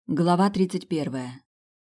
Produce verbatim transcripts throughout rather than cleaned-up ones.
Глава тридцать первая.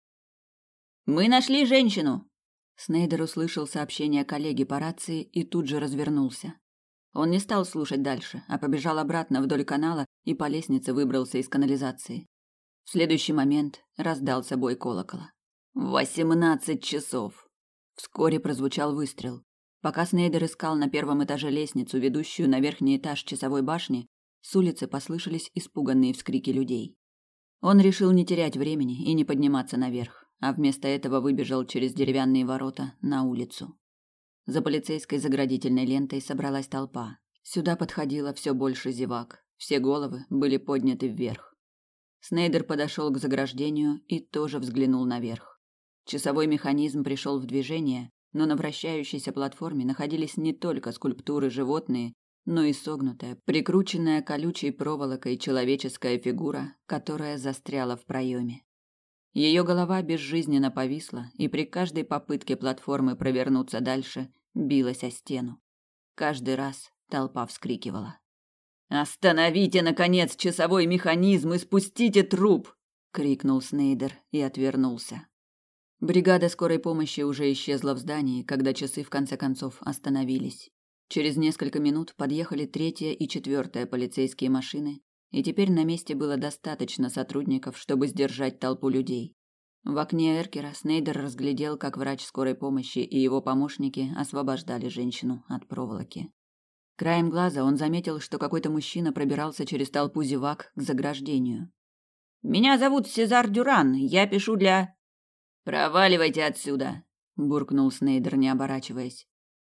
«Мы нашли женщину!» Снейдер услышал сообщение коллеги по рации и тут же развернулся. Он не стал слушать дальше, а побежал обратно вдоль канала и по лестнице выбрался из канализации. В следующий момент раздался бой колокола. «Восемнадцать часов!» Вскоре прозвучал выстрел. Пока Снейдер искал на первом этаже лестницу, ведущую на верхний этаж часовой башни, с улицы послышались испуганные вскрики людей. Он решил не терять времени и не подниматься наверх, а вместо этого выбежал через деревянные ворота на улицу. За полицейской заградительной лентой собралась толпа. Сюда подходило все больше зевак. Все головы были подняты вверх. Снейдер подошел к заграждению и тоже взглянул наверх. Часовой механизм пришел в движение, но на вращающейся платформе находились не только скульптуры животные, но и согнутая, прикрученная колючей проволокой человеческая фигура, которая застряла в проеме. Ее голова безжизненно повисла, и при каждой попытке платформы провернуться дальше билась о стену. Каждый раз толпа вскрикивала: «Остановите, наконец, часовой механизм и спустите труп!» — крикнул Снейдер и отвернулся. Бригада скорой помощи уже исчезла в здании, когда часы в конце концов остановились. Через несколько минут подъехали третья и четвертая полицейские машины, и теперь на месте было достаточно сотрудников, чтобы сдержать толпу людей. В окне эркера Снейдер разглядел, как врач скорой помощи и его помощники освобождали женщину от проволоки. Краем глаза он заметил, что какой-то мужчина пробирался через толпу зевак к заграждению. «Меня зовут Сезар Дюран, я пишу для...» «Проваливайте отсюда!» – буркнул Снейдер, не оборачиваясь.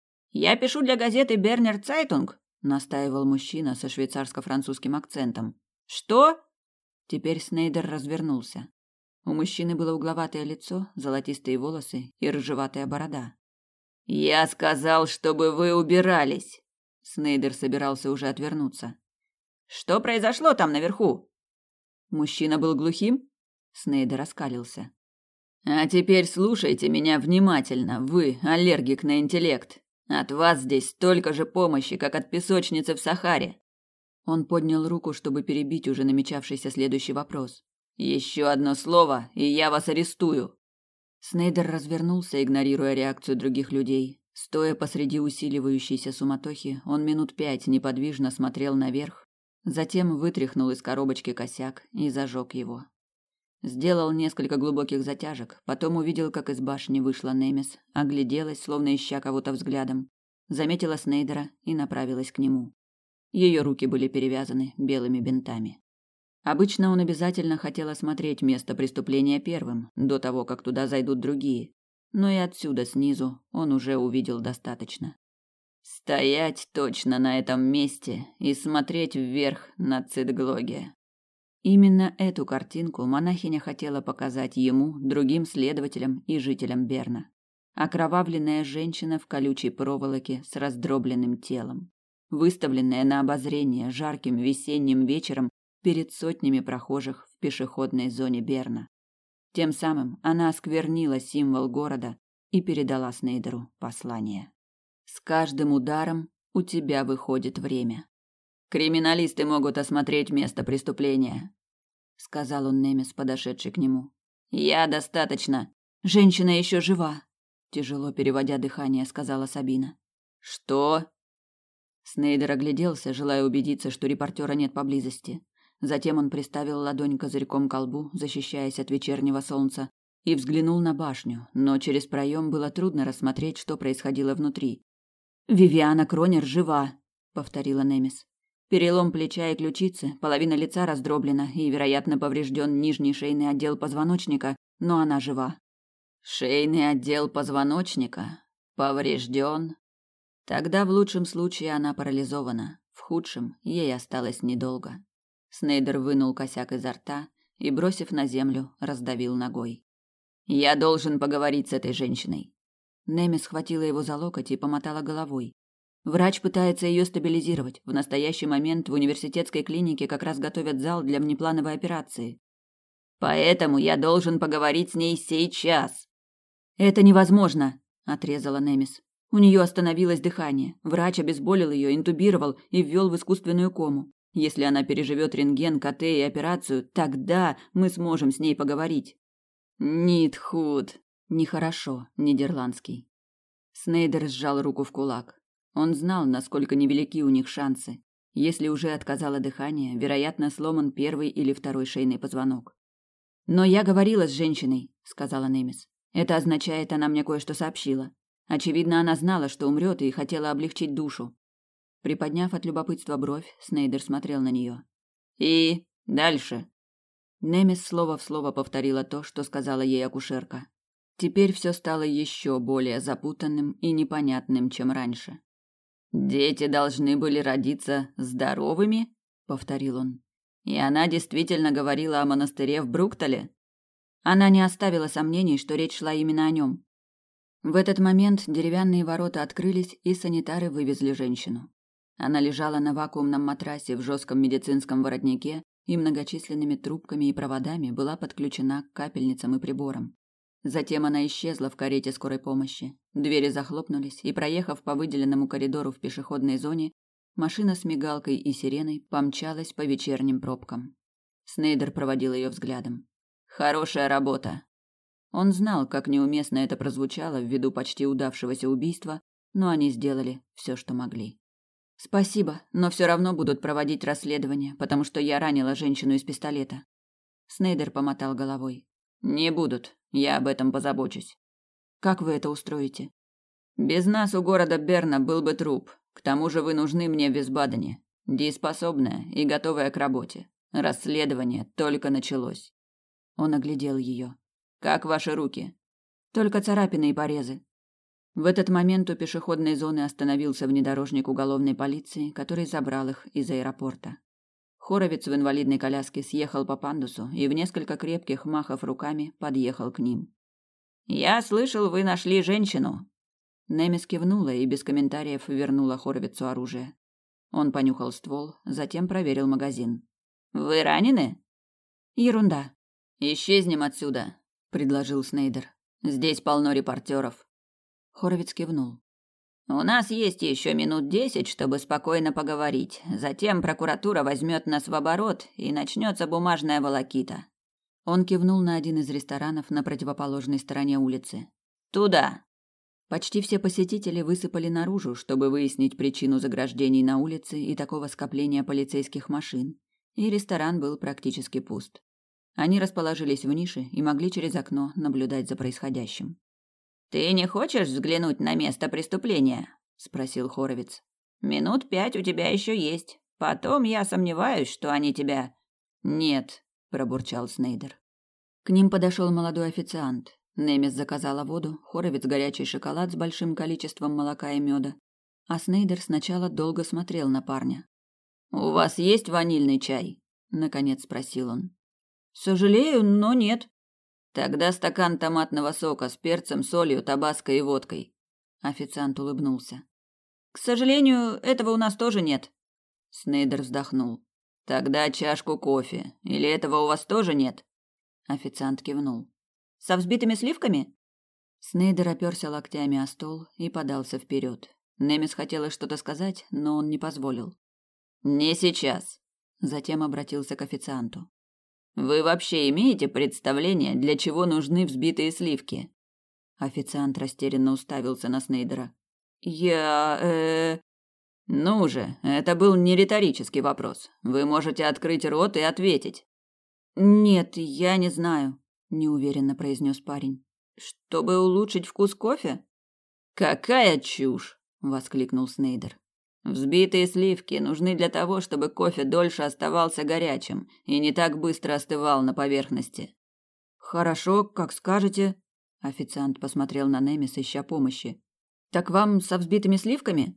«Я пишу для газеты «Бернер Цайтунг», — настаивал мужчина со швейцарско-французским акцентом. «Что?» Теперь Снейдер развернулся. У мужчины было угловатое лицо, золотистые волосы и рыжеватая борода. «Я сказал, чтобы вы убирались!» Снейдер собирался уже отвернуться. «Что произошло там наверху?» Мужчина был глухим? Снейдер оскалился. «А теперь слушайте меня внимательно, вы, аллергик на интеллект. От вас здесь столько же помощи, как от песочницы в Сахаре». Он поднял руку, чтобы перебить уже намечавшийся следующий вопрос. «Еще одно слово, и я вас арестую». Снейдер развернулся, игнорируя реакцию других людей. Стоя посреди усиливающейся суматохи, он минут пять неподвижно смотрел наверх, затем вытряхнул из коробочки косяк и зажег его. Сделал несколько глубоких затяжек, потом увидел, как из башни вышла Немес, огляделась, словно ища кого-то взглядом, заметила Снейдера и направилась к нему. Ее руки были перевязаны белыми бинтами. Обычно он обязательно хотел осмотреть место преступления первым, до того, как туда зайдут другие, но и отсюда, снизу, он уже увидел достаточно. Стоять точно на этом месте и смотреть вверх на Цитглоге. Именно эту картинку монахиня хотела показать ему, другим следователям и жителям Берна. Окровавленная женщина в колючей проволоке с раздробленным телом, выставленная на обозрение жарким весенним вечером перед сотнями прохожих в пешеходной зоне Берна. Тем самым она осквернила символ города и передала Снейдеру послание. «С каждым ударом у тебя выходит время. Криминалисты могут осмотреть место преступления», — сказал он Немес, подошедший к нему. «Я достаточно. Женщина еще жива», — тяжело переводя дыхание, сказала Сабина. «Что?» Снейдер огляделся, желая убедиться, что репортера нет поблизости. Затем он приставил ладонь козырьком к колбу, защищаясь от вечернего солнца, и взглянул на башню, но через проем было трудно рассмотреть, что происходило внутри. «Вивиана Кронер жива», — повторила Немес. «Перелом плеча и ключицы, половина лица раздроблена и, вероятно, поврежден нижний шейный отдел позвоночника, но она жива». «Шейный отдел позвоночника? Поврежден?» Тогда в лучшем случае она парализована, в худшем ей осталось недолго. Снейдер вынул косяк изо рта и, бросив на землю, раздавил ногой. «Я должен поговорить с этой женщиной». Немес схватила его за локоть и помотала головой. Врач пытается ее стабилизировать. В настоящий момент в университетской клинике как раз готовят зал для внеплановой операции. «Поэтому я должен поговорить с ней сейчас». «Это невозможно», — отрезала Немес. «У нее остановилось дыхание. Врач обезболил ее, интубировал и ввел в искусственную кому. Если она переживет рентген, КТ и операцию, тогда мы сможем с ней поговорить. Нитхуд. Нехорошо, нидерландский. Снейдер сжал руку в кулак. Он знал, насколько невелики у них шансы. Если уже отказало дыхание, вероятно, сломан первый или второй шейный позвонок. «Но я говорила с женщиной», — сказала Немис. «Это означает, она мне кое-что сообщила. Очевидно, она знала, что умрет, и хотела облегчить душу». Приподняв от любопытства бровь, Снейдер смотрел на нее. «И дальше?» Немис слово в слово повторила то, что сказала ей акушерка. Теперь все стало еще более запутанным и непонятным, чем раньше. «Дети должны были родиться здоровыми?» — повторил он. «И она действительно говорила о монастыре в Бруктале?» Она не оставила сомнений, что речь шла именно о нем. В этот момент деревянные ворота открылись, и санитары вывезли женщину. Она лежала на вакуумном матрасе в жестком медицинском воротнике и многочисленными трубками и проводами была подключена к капельницам и приборам. Затем она исчезла в карете скорой помощи. Двери захлопнулись, и, проехав по выделенному коридору в пешеходной зоне, машина с мигалкой и сиреной помчалась по вечерним пробкам. Снейдер проводил ее взглядом. «Хорошая работа!» Он знал, как неуместно это прозвучало ввиду почти удавшегося убийства, но они сделали все, что могли. «Спасибо, но все равно будут проводить расследование, потому что я ранила женщину из пистолета». Снейдер помотал головой. «Не будут, я об этом позабочусь». «Как вы это устроите?» «Без нас у города Берна был бы труп. К тому же вы нужны мне в Висбадене. Дееспособная и готовая к работе. Расследование только началось». Он оглядел ее. «Как ваши руки?» «Только царапины и порезы». В этот момент у пешеходной зоны остановился внедорожник уголовной полиции, который забрал их из аэропорта. Хоровиц в инвалидной коляске съехал по пандусу и в несколько крепких махов руками подъехал к ним. «Я слышал, вы нашли женщину». Немис кивнула и без комментариев вернула Хоровицу оружие. Он понюхал ствол, затем проверил магазин. «Вы ранены?» «Ерунда». «Исчезнем отсюда», — предложил Снейдер. «Здесь полно репортеров». Хоровиц кивнул. «У нас есть еще минут десять, чтобы спокойно поговорить. Затем прокуратура возьмет нас в оборот, и начнется бумажная волокита». Он кивнул на один из ресторанов на противоположной стороне улицы. «Туда!» Почти все посетители высыпали наружу, чтобы выяснить причину заграждений на улице и такого скопления полицейских машин, и ресторан был практически пуст. Они расположились в нише и могли через окно наблюдать за происходящим. «Ты не хочешь взглянуть на место преступления?» – спросил Хоровиц. «Минут пять у тебя еще есть. Потом я сомневаюсь, что они тебя...» «Нет», – пробурчал Снейдер. К ним подошел молодой официант. Немис заказала воду, Хоровиц горячий шоколад с большим количеством молока и меда. А Снейдер сначала долго смотрел на парня. «У вас есть ванильный чай?» – наконец спросил он. «Сожалею, но нет». «Тогда стакан томатного сока с перцем, солью, табаско и водкой». Официант улыбнулся. «К сожалению, этого у нас тоже нет». Снейдер вздохнул. «Тогда чашку кофе. Или этого у вас тоже нет?» Официант кивнул. «Со взбитыми сливками?» Снейдер оперся локтями о стол и подался вперед. Немис хотела что-то сказать, но он не позволил. «Не сейчас». Затем обратился к официанту. «Вы вообще имеете представление, для чего нужны взбитые сливки?» Официант растерянно уставился на Снейдера. «Я... э...» «Ну же, это был не риторический вопрос. Вы можете открыть рот и ответить». «Нет, я не знаю», – неуверенно произнес парень. «Чтобы улучшить вкус кофе?» «Какая чушь!» – воскликнул Снейдер. Взбитые сливки нужны для того, чтобы кофе дольше оставался горячим и не так быстро остывал на поверхности. Хорошо, как скажете. Официант посмотрел на Немис, ища помощи. Так вам со взбитыми сливками?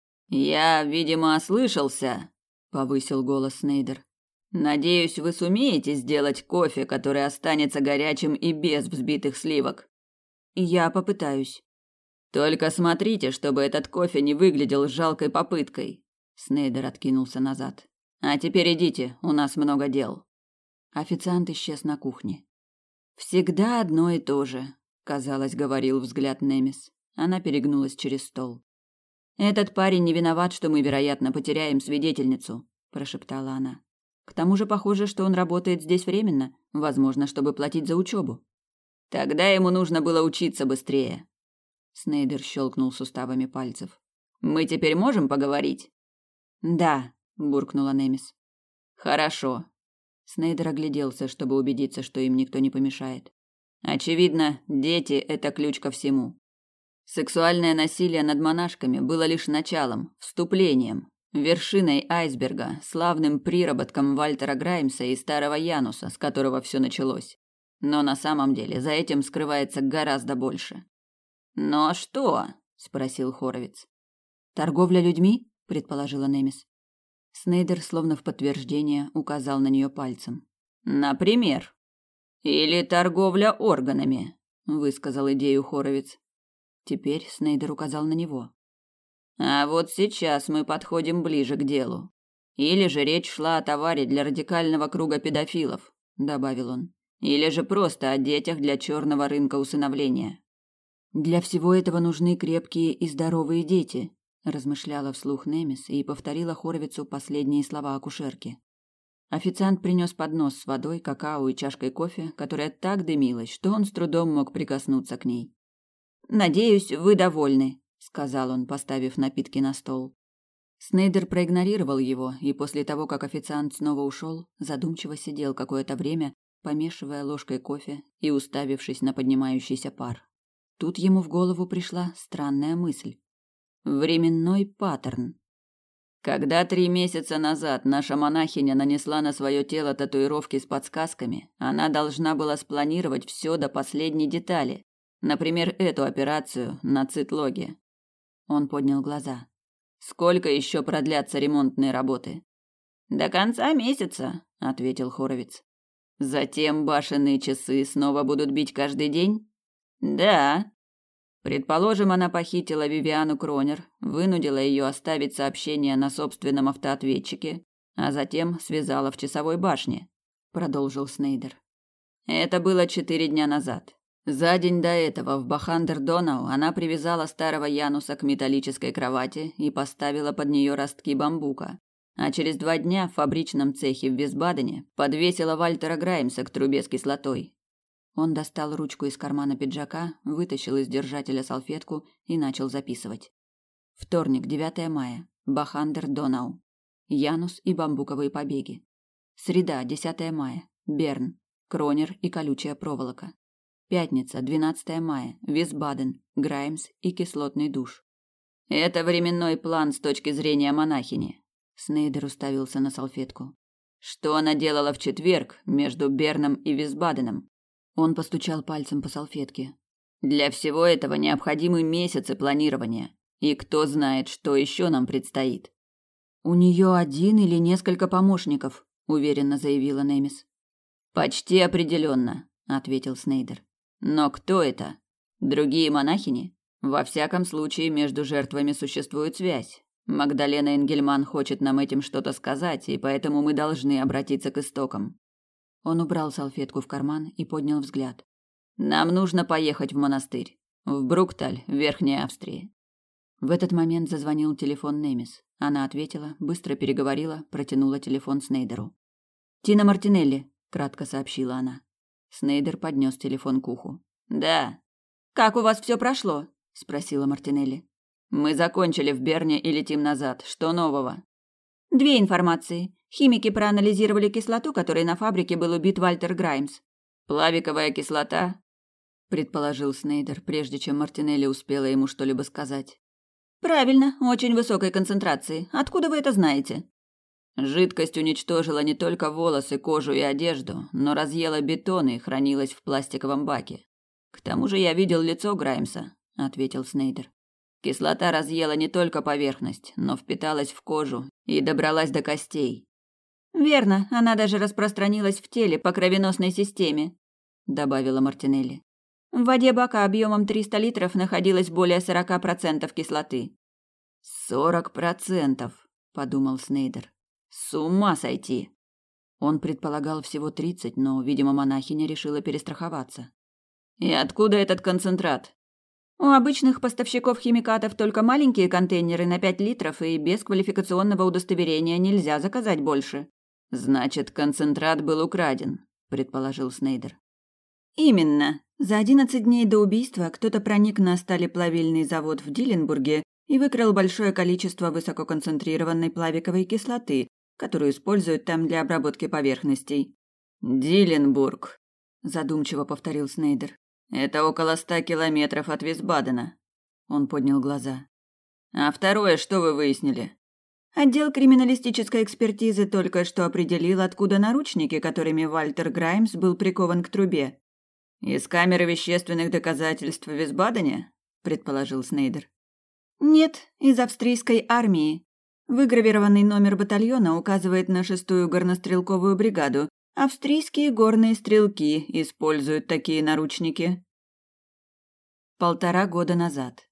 Я, видимо, ослышался, повысил голос Снейдер. Надеюсь, вы сумеете сделать кофе, который останется горячим и без взбитых сливок. Я попытаюсь. Только смотрите, чтобы этот кофе не выглядел жалкой попыткой. Снейдер откинулся назад. А теперь идите, у нас много дел. Официант исчез на кухне. Всегда одно и то же, казалось, говорил взгляд Немис. Она перегнулась через стол. Этот парень не виноват, что мы, вероятно, потеряем свидетельницу, прошептала она. К тому же похоже, что он работает здесь временно, возможно, чтобы платить за учебу. Тогда ему нужно было учиться быстрее. Снейдер щелкнул суставами пальцев. Мы теперь можем поговорить? Да, буркнула Немис. Хорошо. Снейдер огляделся, чтобы убедиться, что им никто не помешает. Очевидно, дети – это ключ ко всему. Сексуальное насилие над монашками было лишь началом, вступлением, вершиной айсберга, славным приработком Вальтера Граймса и старого Януса, с которого все началось. Но на самом деле за этим скрывается гораздо больше. «Но что?» – спросил Хоровиц. «Торговля людьми?» – предположила Немис. Снейдер, словно в подтверждение, указал на нее пальцем. «Например?» «Или торговля органами», – высказал идею Хоровиц. Теперь Снейдер указал на него. «А вот сейчас мы подходим ближе к делу. Или же речь шла о товаре для радикального круга педофилов», – добавил он. «Или же просто о детях для черного рынка усыновления». «Для всего этого нужны крепкие и здоровые дети», – размышляла вслух Немис и повторила Хоровицу последние слова акушерки. Официант принес поднос с водой, какао и чашкой кофе, которая так дымилась, что он с трудом мог прикоснуться к ней. «Надеюсь, вы довольны», – сказал он, поставив напитки на стол. Снейдер проигнорировал его, и после того, как официант снова ушел, задумчиво сидел какое-то время, помешивая ложкой кофе и уставившись на поднимающийся пар. Тут ему в голову пришла странная мысль. Временной паттерн. Когда три месяца назад наша монахиня нанесла на свое тело татуировки с подсказками, она должна была спланировать все до последней детали. Например, эту операцию на цитлоге. Он поднял глаза. Сколько еще продлятся ремонтные работы? До конца месяца, ответил Хоровиц. Затем башенные часы снова будут бить каждый день? Да. Предположим, она похитила Вивиану Кронер, вынудила ее оставить сообщение на собственном автоответчике, а затем связала в часовой башне, продолжил Снейдер. Это было четыре дня назад. За день до этого в Бахандер-Донау она привязала старого Януса к металлической кровати и поставила под нее ростки бамбука, а через два дня в фабричном цехе в Висбадене подвесила Вальтера Граймса к трубе с кислотой. Он достал ручку из кармана пиджака, вытащил из держателя салфетку и начал записывать. Вторник, девятое мая. Бахандер-Донау. Янус и бамбуковые побеги. Среда, десятое мая. Берн. Кронер и колючая проволока. Пятница, двенадцатое мая. Висбаден. Граймс и кислотный душ. Это временной план с точки зрения монахини. Снейдер уставился на салфетку. Что она делала в четверг между Берном и Висбаденом? Он постучал пальцем по салфетке. Для всего этого необходимы месяцы планирования. И кто знает, что еще нам предстоит. У нее один или несколько помощников, уверенно заявила Немис. Почти определенно, ответил Снейдер. Но кто это? Другие монахини? Во всяком случае, между жертвами существует связь. Магдалена Энгельман хочет нам этим что-то сказать, и поэтому мы должны обратиться к истокам. Он убрал салфетку в карман и поднял взгляд. Нам нужно поехать в монастырь, в Брукталь, в Верхней Австрии. В этот момент зазвонил телефон Немис. Она ответила, быстро переговорила, протянула телефон Снейдеру. «Тина Мартинелли», – кратко сообщила она. Снейдер поднес телефон к уху. «Да». «Как у вас все прошло?» – спросила Мартинелли. «Мы закончили в Берне и летим назад. Что нового?» «Две информации. Химики проанализировали кислоту, которой на фабрике был убит Вальтер Граймс». «Плавиковая кислота?» – предположил Снейдер, прежде чем Мартинелли успела ему что-либо сказать. «Правильно, очень высокой концентрации. Откуда вы это знаете?» Жидкость уничтожила не только волосы, кожу и одежду, но разъела бетон и хранилась в пластиковом баке. К тому же я видел лицо Граймса, ответил Снейдер. Кислота разъела не только поверхность, но впиталась в кожу и добралась до костей. Верно, она даже распространилась в теле по кровеносной системе, добавила Мартинелли. В воде бака объемом триста литров находилось более сорока процентов кислоты. Сорок процентов, подумал Снейдер. С ума сойти. Он предполагал всего тридцать, но, видимо, монахиня решила перестраховаться. И откуда этот концентрат? У обычных поставщиков химикатов только маленькие контейнеры на пять литров, и без квалификационного удостоверения нельзя заказать больше. Значит, концентрат был украден, предположил Снейдер. Именно. За одиннадцать дней до убийства кто-то проник на сталеплавильный завод в Диленбурге и выкрал большое количество высококонцентрированной плавиковой кислоты, которую используют там для обработки поверхностей. Диленбург, задумчиво повторил Снейдер. Это около ста километров от Висбадена. Он поднял глаза. А второе, что вы выяснили? Отдел криминалистической экспертизы только что определил, откуда наручники, которыми Вальтер Граймс был прикован к трубе. Из камеры вещественных доказательств в Висбадене, предположил Снейдер. Нет, из австрийской армии. Выгравированный номер батальона указывает на шестую горнострелковую бригаду. Австрийские горные стрелки используют такие наручники. Полтора года назад.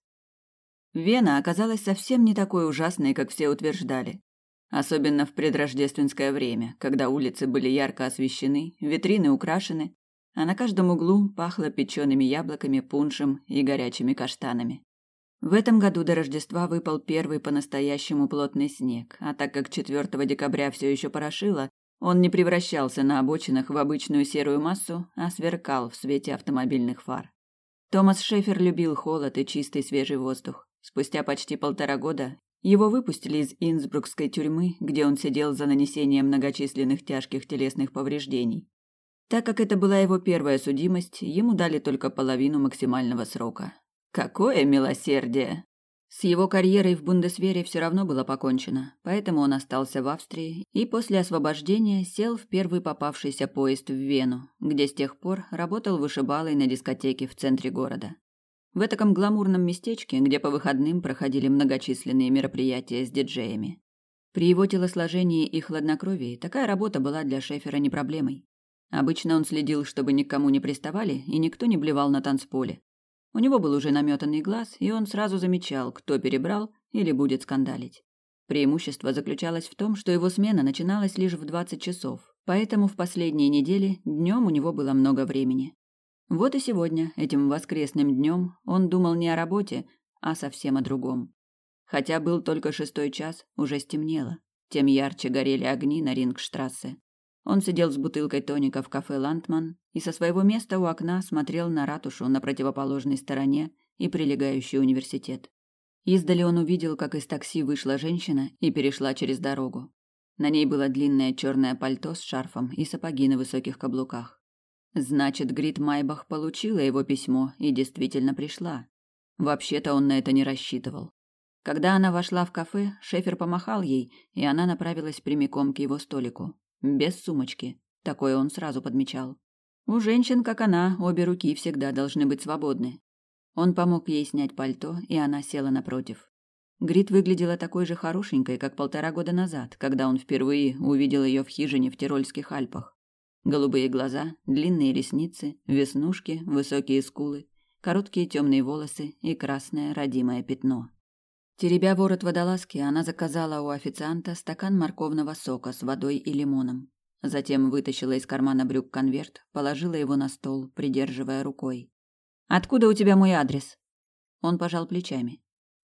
Вена оказалась совсем не такой ужасной, как все утверждали. Особенно в предрождественское время, когда улицы были ярко освещены, витрины украшены, а на каждом углу пахло печеными яблоками, пуншем и горячими каштанами. В этом году до Рождества выпал первый по-настоящему плотный снег, а так как четвёртого декабря все еще порошило, он не превращался на обочинах в обычную серую массу, а сверкал в свете автомобильных фар. Томас Шефер любил холод и чистый свежий воздух. Спустя почти полтора года его выпустили из инсбрукской тюрьмы, где он сидел за нанесение многочисленных тяжких телесных повреждений. Так как это была его первая судимость, ему дали только половину максимального срока. Какое милосердие! С его карьерой в Бундесвере все равно было покончено, поэтому он остался в Австрии и после освобождения сел в первый попавшийся поезд в Вену, где с тех пор работал вышибалой на дискотеке в центре города. В этом гламурном местечке, где по выходным проходили многочисленные мероприятия с диджеями. При его телосложении и хладнокровии такая работа была для Шефера не проблемой. Обычно он следил, чтобы никому не приставали и никто не блевал на танцполе. У него был уже наметанный глаз, и он сразу замечал, кто перебрал или будет скандалить. Преимущество заключалось в том, что его смена начиналась лишь в двадцать часов, поэтому в последние недели днем у него было много времени. Вот и сегодня, этим воскресным днем, он думал не о работе, а совсем о другом. Хотя был только шестой час, уже стемнело, тем ярче горели огни на Рингштрассе. Он сидел с бутылкой тоника в кафе «Ландман» и со своего места у окна смотрел на ратушу на противоположной стороне и прилегающий университет. Издали он увидел, как из такси вышла женщина и перешла через дорогу. На ней было длинное черное пальто с шарфом и сапоги на высоких каблуках. Значит, Грит Майбах получила его письмо и действительно пришла. Вообще-то он на это не рассчитывал. Когда она вошла в кафе, Шефер помахал ей, и она направилась прямиком к его столику. Без сумочки. Такое он сразу подмечал. У женщин, как она, обе руки всегда должны быть свободны. Он помог ей снять пальто, и она села напротив. Грит выглядела такой же хорошенькой, как полтора года назад, когда он впервые увидел ее в хижине в Тирольских Альпах. Голубые глаза, длинные ресницы, веснушки, высокие скулы, короткие темные волосы и красное родимое пятно. Теребя ворот водолазки, она заказала у официанта стакан морковного сока с водой и лимоном. Затем вытащила из кармана брюк конверт, положила его на стол, придерживая рукой. «Откуда у тебя мой адрес?» Он пожал плечами.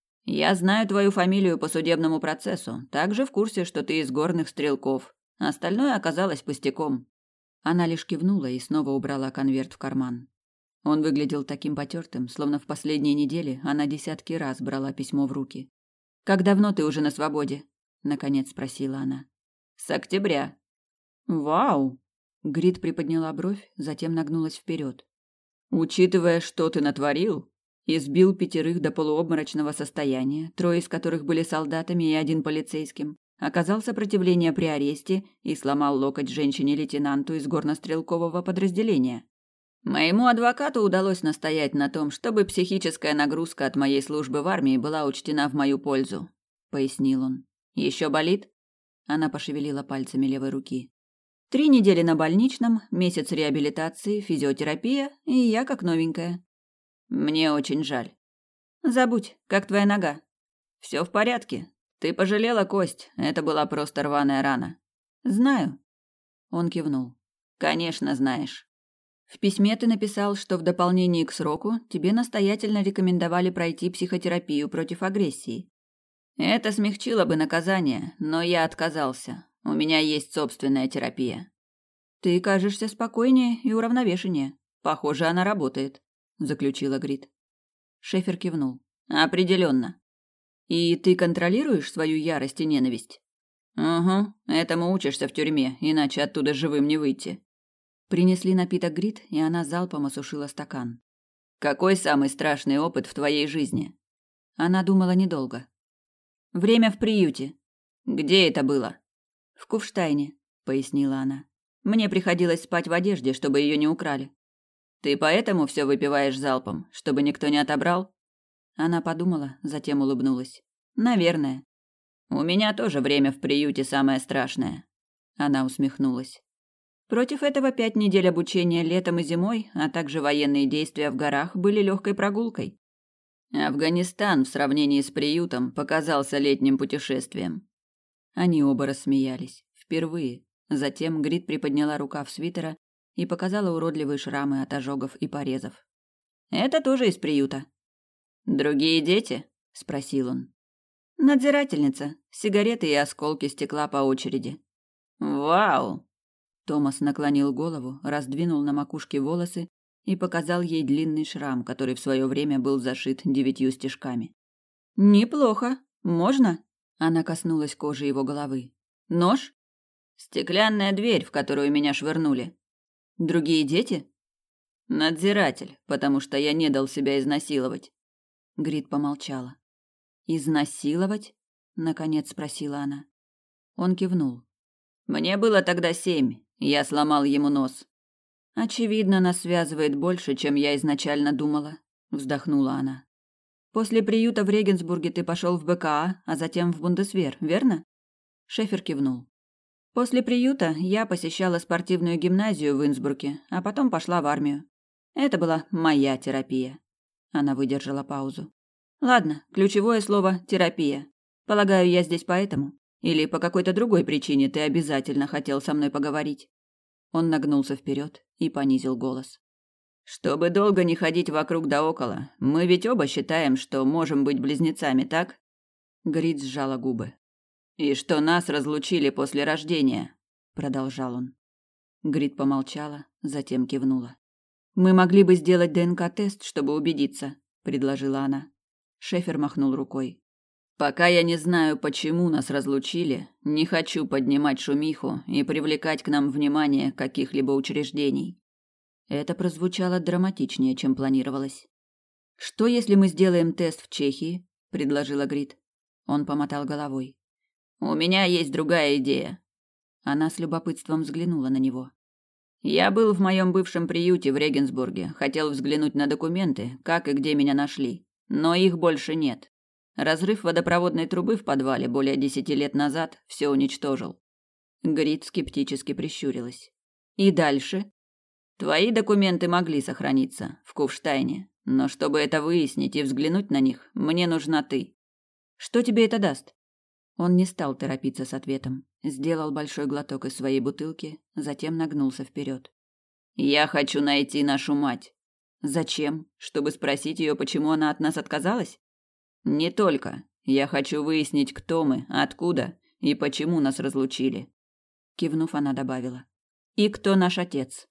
«Я знаю твою фамилию по судебному процессу, также в курсе, что ты из горных стрелков. Остальное оказалось пустяком». Она лишь кивнула и снова убрала конверт в карман. Он выглядел таким потертым, словно в последние недели она десятки раз брала письмо в руки. «Как давно ты уже на свободе?» – наконец спросила она. «С октября». «Вау!» – Грит приподняла бровь, затем нагнулась вперед. «Учитывая, что ты натворил, избил пятерых до полуобморочного состояния, трое из которых были солдатами и один полицейским, оказал сопротивление при аресте и сломал локоть женщине-лейтенанту из горнострелкового подразделения. Моему адвокату удалось настоять на том, чтобы психическая нагрузка от моей службы в армии была учтена в мою пользу», — пояснил он. «Еще болит?» Она пошевелила пальцами левой руки. «Три недели на больничном, месяц реабилитации, физиотерапия, и я как новенькая». «Мне очень жаль». «Забудь, как твоя нога?» «Все в порядке. Ты пожалела кость, это была просто рваная рана». «Знаю». Он кивнул. «Конечно, знаешь». В письме ты написал, что в дополнение к сроку тебе настоятельно рекомендовали пройти психотерапию против агрессии. Это смягчило бы наказание, но я отказался. У меня есть собственная терапия. Ты кажешься спокойнее и уравновешеннее. Похоже, она работает, заключила Грит. Шефер кивнул. Определенно. И ты контролируешь свою ярость и ненависть? Угу, этому учишься в тюрьме, иначе оттуда живым не выйти. Принесли напиток Грит, и она залпом осушила стакан. Какой самый страшный опыт в твоей жизни? Она думала недолго. Время в приюте. Где это было? В Куфштайне, пояснила она. Мне приходилось спать в одежде, чтобы ее не украли. Ты поэтому все выпиваешь залпом, чтобы никто не отобрал? Она подумала, затем улыбнулась. Наверное. У меня тоже время в приюте самое страшное. Она усмехнулась. Против этого пять недель обучения летом и зимой, а также военные действия в горах были легкой прогулкой. Афганистан в сравнении с приютом показался летним путешествием. Они оба рассмеялись. Впервые. Затем Грит приподняла рукав свитера и показала уродливые шрамы от ожогов и порезов. Это тоже из приюта. Другие дети? Спросил он. Надзирательница. Сигареты и осколки стекла по очереди. Вау! Томас наклонил голову, раздвинул на макушке волосы и показал ей длинный шрам, который в свое время был зашит девятью стежками. Неплохо. Можно? Она коснулась кожи его головы. Нож? Стеклянная дверь, в которую меня швырнули. Другие дети? Надзиратель, потому что я не дал себя изнасиловать. Грит помолчала. Изнасиловать? Наконец спросила она. Он кивнул. Мне было тогда семь. Я сломал ему нос. Очевидно, нас связывает больше, чем я изначально думала, вздохнула она. После приюта в Регенсбурге ты пошел в БКА, а затем в Бундесвер, верно? Шефер кивнул. После приюта я посещала спортивную гимназию в Инсбруке, а потом пошла в армию. Это была моя терапия. Она выдержала паузу. Ладно, ключевое слово терапия. Полагаю, я здесь поэтому? Или по какой-то другой причине ты обязательно хотел со мной поговорить? Он нагнулся вперед и понизил голос. Чтобы долго не ходить вокруг да около, мы ведь оба считаем, что можем быть близнецами, так? Грит сжала губы. И что нас разлучили после рождения, продолжал он. Грит помолчала, затем кивнула. Мы могли бы сделать ДНК-тест, чтобы убедиться, предложила она. Шефер махнул рукой. Пока я не знаю, почему нас разлучили, не хочу поднимать шумиху и привлекать к нам внимание каких-либо учреждений. Это прозвучало драматичнее, чем планировалось. Что, если мы сделаем тест в Чехии? Предложила Грит. Он помотал головой. У меня есть другая идея. Она с любопытством взглянула на него. Я был в моем бывшем приюте в Регенсбурге, хотел взглянуть на документы, как и где меня нашли, но их больше нет. Разрыв водопроводной трубы в подвале более десяти лет назад все уничтожил. Грит скептически прищурилась. И дальше? Твои документы могли сохраниться в Куфштайне, но чтобы это выяснить и взглянуть на них, мне нужна ты. Что тебе это даст? Он не стал торопиться с ответом. Сделал большой глоток из своей бутылки, затем нагнулся вперед. Я хочу найти нашу мать. Зачем? Чтобы спросить ее, почему она от нас отказалась? Не только. Я хочу выяснить, кто мы, откуда и почему нас разлучили. Кивнув, она добавила. И кто наш отец?